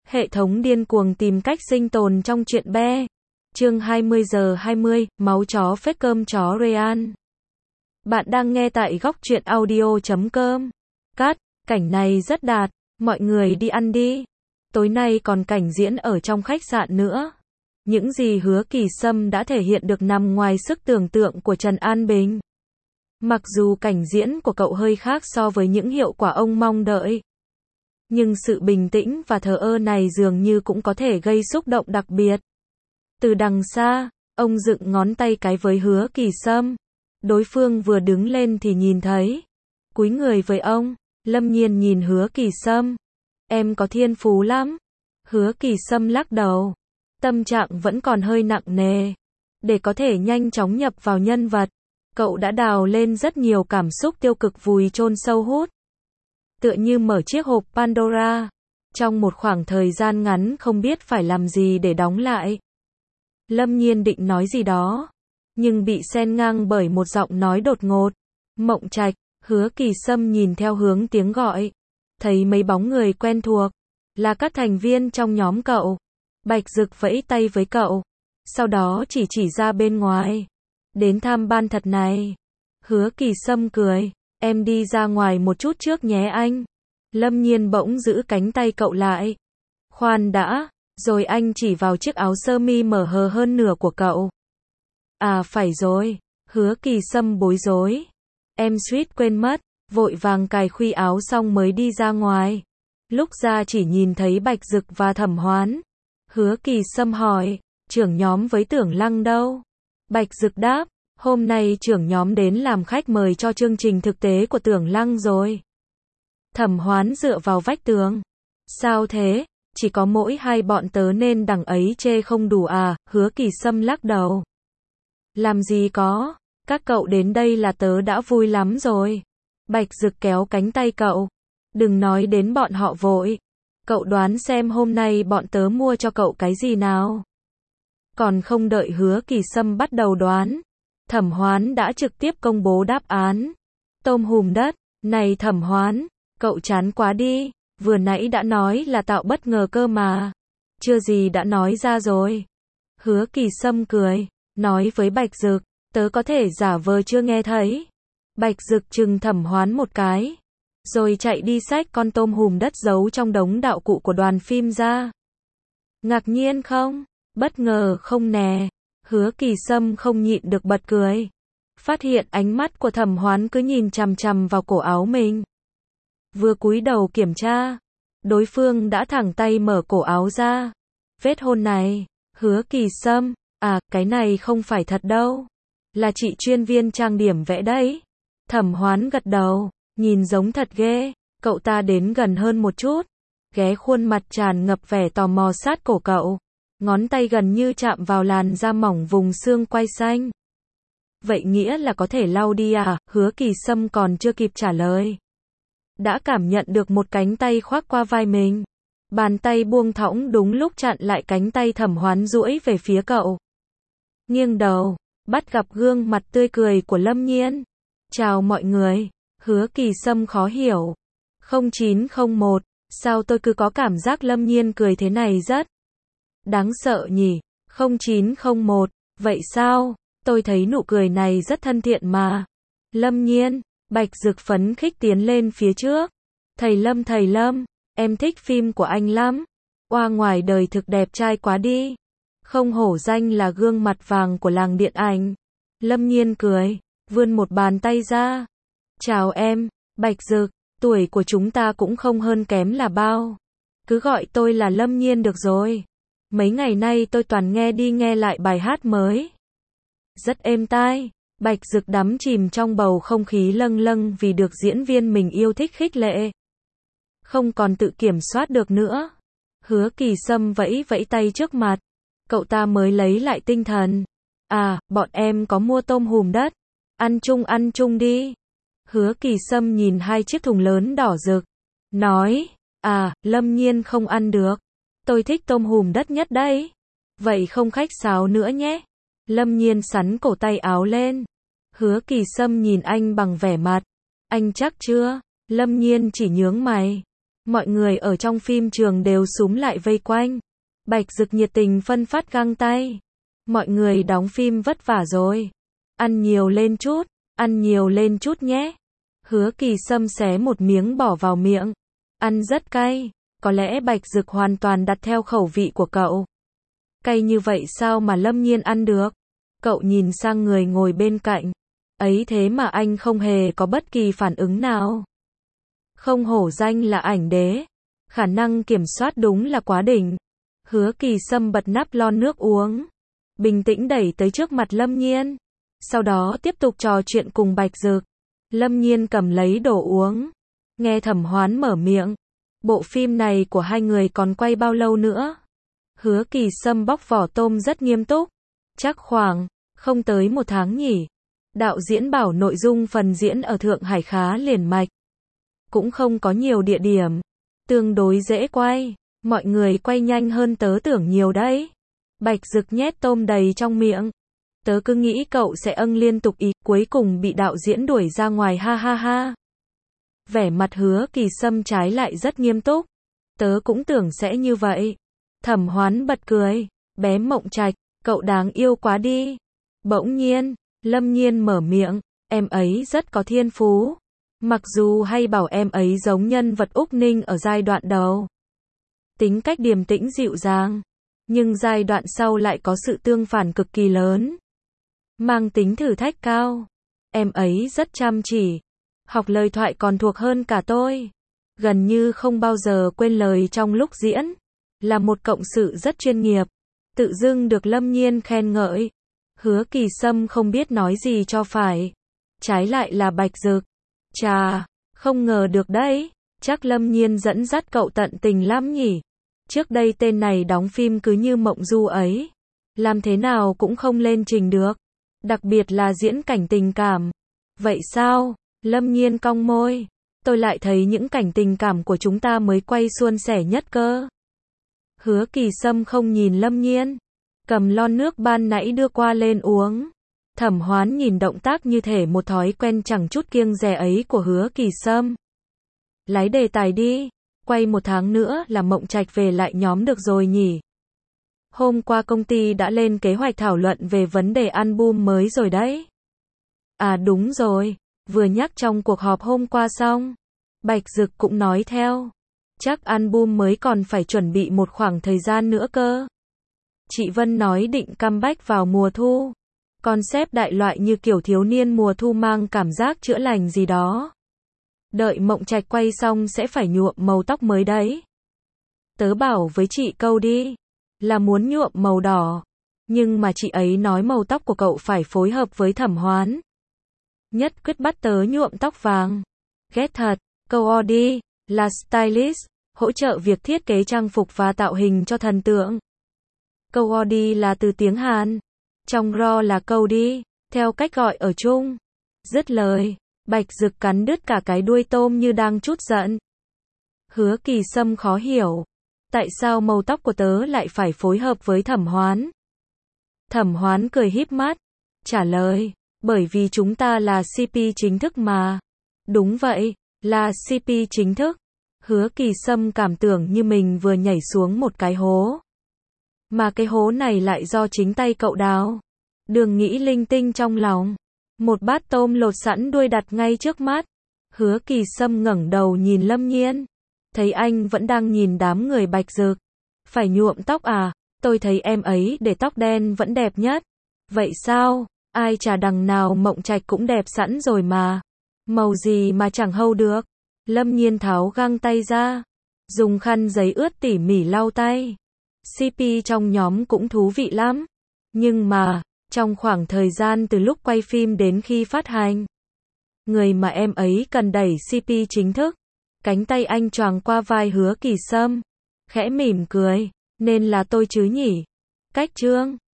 Hệ thống điên cuồng tìm cách sinh tồn trong chuyện be. Chương 20:20, máu chó phết cơm chó Real. Bạn đang nghe tại góc truyện audio.com. Cắt, cảnh này rất đạt, mọi người đi ăn đi. Tối nay còn cảnh diễn ở trong khách sạn nữa. Những gì Hứa Kỳ Sâm đã thể hiện được nằm ngoài sức tưởng tượng của Trần An Bình. Mặc dù cảnh diễn của cậu hơi khác so với những hiệu quả ông mong đợi, nhưng sự bình tĩnh và thờ ơ này dường như cũng có thể gây xúc động đặc biệt. Từ đằng xa, ông dựng ngón tay cái với Hứa Kỳ Sâm. Đối phương vừa đứng lên thì nhìn thấy. Cúi người với ông, Lâm Nhiên nhìn Hứa Kỳ Sâm. Em có thiên phú lắm. Hứa Kỳ Sâm lắc đầu. Tâm trạng vẫn còn hơi nặng nề. Để có thể nhanh chóng nhập vào nhân vật, cậu đã đào lên rất nhiều cảm xúc tiêu cực vùi chôn sâu hút. Tựa như mở chiếc hộp Pandora. Trong một khoảng thời gian ngắn không biết phải làm gì để đóng lại. Lâm Nhiên định nói gì đó, nhưng bị xen ngang bởi một giọng nói đột ngột. Mộng Trạch. Hứa Kỳ Sâm nhìn theo hướng tiếng gọi. Thấy mấy bóng người quen thuộc. Là các thành viên trong nhóm cậu. Bạch Dực vẫy tay với cậu. Sau đó chỉ ra bên ngoài. Đến tham ban thật này. Hứa Kỳ Sâm cười. Em đi ra ngoài một chút trước nhé anh. Lâm Nhiên bỗng giữ cánh tay cậu lại. Khoan đã. Rồi anh chỉ vào chiếc áo sơ mi mở hờ hơn nửa của cậu. À phải rồi. Hứa Kỳ Sâm bối rối. Em suýt quên mất. Vội vàng cài khuy áo xong mới đi ra ngoài. Lúc ra chỉ nhìn thấy Bạch Dực và Thẩm Hoán. Hứa Kỳ Sâm hỏi. Trưởng nhóm với Tưởng Lăng đâu? Bạch Dực đáp. Hôm nay trưởng nhóm đến làm khách mời cho chương trình thực tế của Tưởng Lăng rồi. Thẩm Hoán dựa vào vách tường. Sao thế? Chỉ có mỗi hai bọn tớ nên đằng ấy chê không đủ à? Hứa Kỳ Sâm lắc đầu. Làm gì có, các cậu đến đây là tớ đã vui lắm rồi. Bạch Dực kéo cánh tay cậu. Đừng nói đến bọn họ vội. Cậu đoán xem hôm nay bọn tớ mua cho cậu cái gì nào? Còn không đợi Hứa Kỳ Sâm bắt đầu đoán, Thẩm Hoán đã trực tiếp công bố đáp án. Tôm hùm đất. Này Thẩm Hoán, cậu chán quá đi. Vừa nãy đã nói là tạo bất ngờ cơ mà. Chưa gì đã nói ra rồi. Hứa Kỳ Sâm cười. Nói với Bạch Dực. Tớ có thể giả vờ chưa nghe thấy. Bạch Dực chừng Thẩm Hoán một cái. Rồi chạy đi xách con tôm hùm đất giấu trong đống đạo cụ của đoàn phim ra. Ngạc nhiên không? Bất ngờ không nè? Hứa Kỳ Sâm không nhịn được bật cười. Phát hiện ánh mắt của Thẩm Hoán cứ nhìn chằm chằm vào cổ áo mình. Vừa cúi đầu kiểm tra, đối phương đã thẳng tay mở cổ áo ra. Vết hôn này, Hứa Kỳ Sâm, à, cái này không phải thật đâu. Là chị chuyên viên trang điểm vẽ đấy. Thẩm Hoán gật đầu, nhìn giống thật ghê. Cậu ta đến gần hơn một chút, ghé khuôn mặt tràn ngập vẻ tò mò sát cổ cậu. Ngón tay gần như chạm vào làn da mỏng vùng xương quai xanh. Vậy nghĩa là có thể lau đi à? Hứa Kỳ Sâm còn chưa kịp trả lời, đã cảm nhận được một cánh tay khoác qua vai mình. Bàn tay buông thõng đúng lúc chặn lại cánh tay Thẩm Hoán duỗi về phía cậu. Nghiêng đầu, bắt gặp gương mặt tươi cười của Lâm Nhiên. Chào mọi người. Hứa Kỳ Sâm khó hiểu. 0901, sao tôi cứ có cảm giác Lâm Nhiên cười thế này rất đáng sợ nhỉ? 0901, vậy sao? Tôi thấy nụ cười này rất thân thiện mà. Lâm Nhiên. Bạch Dực phấn khích tiến lên phía trước. Thầy Lâm, em thích phim của anh lắm. Oa ngoài đời thực đẹp trai quá đi. Không hổ danh là gương mặt vàng của làng điện ảnh. Lâm Nhiên cười, vươn một bàn tay ra. Chào em, Bạch Dực, tuổi của chúng ta cũng không hơn kém là bao. Cứ gọi tôi là Lâm Nhiên được rồi. Mấy ngày nay tôi toàn nghe đi nghe lại bài hát mới. Rất êm tai. Bạch Dực đắm chìm trong bầu không khí lâng lâng vì được diễn viên mình yêu thích khích lệ. Không còn tự kiểm soát được nữa. Hứa Kỳ Sâm vẫy tay trước mặt. Cậu ta mới lấy lại tinh thần. À, bọn em có mua tôm hùm đất. Ăn chung đi. Hứa Kỳ Sâm nhìn hai chiếc thùng lớn đỏ rực. Nói, à, Lâm Nhiên không ăn được. Tôi thích tôm hùm đất nhất đấy. Vậy không khách sáo nữa nhé. Lâm Nhiên sắn cổ tay áo lên. Hứa Kỳ Sâm nhìn anh bằng vẻ mặt. Anh chắc chưa? Lâm Nhiên chỉ nhướng mày. Mọi người ở trong phim trường đều xúm lại vây quanh. Bạch Dực nhiệt tình phân phát găng tay. Mọi người đóng phim vất vả rồi. Ăn nhiều lên chút nhé. Hứa Kỳ Sâm xé một miếng bỏ vào miệng. Ăn rất cay. Có lẽ Bạch Dực hoàn toàn đặt theo khẩu vị của cậu. Cay như vậy sao mà Lâm Nhiên ăn được? Cậu nhìn sang người ngồi bên cạnh. Ấy thế mà anh không hề có bất kỳ phản ứng nào. Không hổ danh là ảnh đế. Khả năng kiểm soát đúng là quá đỉnh. Hứa Kỳ Sâm bật nắp lon nước uống. Bình tĩnh đẩy tới trước mặt Lâm Nhiên. Sau đó tiếp tục trò chuyện cùng Bạch Dực. Lâm Nhiên cầm lấy đồ uống. Nghe Thẩm Hoán mở miệng. Bộ phim này của hai người còn quay bao lâu nữa? Hứa Kỳ Sâm bóc vỏ tôm rất nghiêm túc. Chắc khoảng, không tới 1 tháng nhỉ. Đạo diễn bảo nội dung phần diễn ở Thượng Hải khá liền mạch. Cũng không có nhiều địa điểm. Tương đối dễ quay. Mọi người quay nhanh hơn tớ tưởng nhiều đấy. Bạch Dực nhét tôm đầy trong miệng. Tớ cứ nghĩ cậu sẽ liên tục ý, cuối cùng bị đạo diễn đuổi ra ngoài ha ha ha. Vẻ mặt Hứa Kỳ Sâm trái lại rất nghiêm túc. Tớ cũng tưởng sẽ như vậy. Thẩm Hoán bật cười. Bé Mộng Trạch, cậu đáng yêu quá đi. Bỗng nhiên, Lâm Nhiên mở miệng. Em ấy rất có thiên phú. Mặc dù hay bảo em ấy giống nhân vật Úc Ninh ở giai đoạn đầu. Tính cách điềm tĩnh dịu dàng. Nhưng giai đoạn sau lại có sự tương phản cực kỳ lớn. Mang tính thử thách cao. Em ấy rất chăm chỉ. Học lời thoại còn thuộc hơn cả tôi. Gần như không bao giờ quên lời trong lúc diễn. Là một cộng sự rất chuyên nghiệp. Tự dưng được Lâm Nhiên khen ngợi. Hứa Kỳ Sâm không biết nói gì cho phải. Trái lại là Bạch Dực. Chà, không ngờ được đấy. Chắc Lâm Nhiên dẫn dắt cậu tận tình lắm nhỉ. Trước đây tên này đóng phim cứ như mộng du ấy. Làm thế nào cũng không lên trình được. Đặc biệt là diễn cảnh tình cảm. Vậy sao? Lâm Nhiên cong môi. Tôi lại thấy những cảnh tình cảm của chúng ta mới quay suôn sẻ nhất cơ. Hứa Kỳ Sâm không nhìn Lâm Nhiên. Cầm lon nước ban nãy đưa qua lên uống. Thẩm Hoán nhìn động tác như thể một thói quen chẳng chút kiêng dè ấy của Hứa Kỳ Sâm. Lấy đề tài đi. Quay 1 tháng nữa là Mộng Trạch về lại nhóm được rồi nhỉ? Hôm qua công ty đã lên kế hoạch thảo luận về vấn đề album mới rồi đấy. À đúng rồi, vừa nhắc trong cuộc họp hôm qua xong. Bạch Dực cũng nói theo. Chắc album mới còn phải chuẩn bị một khoảng thời gian nữa cơ. Chị Vân nói định comeback vào mùa thu. Concept đại loại như kiểu thiếu niên mùa thu mang cảm giác chữa lành gì đó. Đợi Mộng Trạch quay xong sẽ phải nhuộm màu tóc mới đấy. Tớ bảo với chị câu đi. Là muốn nhuộm màu đỏ. Nhưng mà chị ấy nói màu tóc của cậu phải phối hợp với Thẩm Hoán. Nhất quyết bắt tớ nhuộm tóc vàng. Ghét thật. Câu Audi là stylist, hỗ trợ việc thiết kế trang phục và tạo hình cho thần tượng. Câu Audi là từ tiếng Hàn. Trong ro là câu đi, theo cách gọi ở chung. Dứt lời, Bạch Dực cắn đứt cả cái đuôi tôm như đang trút giận. Hứa Kỳ Sâm khó hiểu. Tại sao màu tóc của tớ lại phải phối hợp với Thẩm Hoán? Thẩm Hoán cười híp mắt. Trả lời, bởi vì chúng ta là CP chính thức mà. Đúng vậy, là CP chính thức. Hứa Kỳ Sâm cảm tưởng như mình vừa nhảy xuống một cái hố. Mà cái hố này lại do chính tay cậu đào. Đừng nghĩ linh tinh trong lòng. Một bát tôm lột sẵn đuôi đặt ngay trước mắt. Hứa Kỳ Sâm ngẩng đầu nhìn Lâm Nhiên. Thấy anh vẫn đang nhìn đám người Bạch Dực. Phải nhuộm tóc à? Tôi thấy em ấy để tóc đen vẫn đẹp nhất. Vậy sao? Ai chả đằng nào Mộng Trạch cũng đẹp sẵn rồi mà. Màu gì mà chẳng hâu được. Lâm Nhiên tháo găng tay ra. Dùng khăn giấy ướt tỉ mỉ lau tay. CP trong nhóm cũng thú vị lắm. Nhưng mà, trong khoảng thời gian từ lúc quay phim đến khi phát hành, người mà em ấy cần đẩy CP chính thức. Cánh tay anh choàng qua vai Hứa Kỳ Sâm. Khẽ mỉm cười. Nên là tôi chứ nhỉ? Cách trương.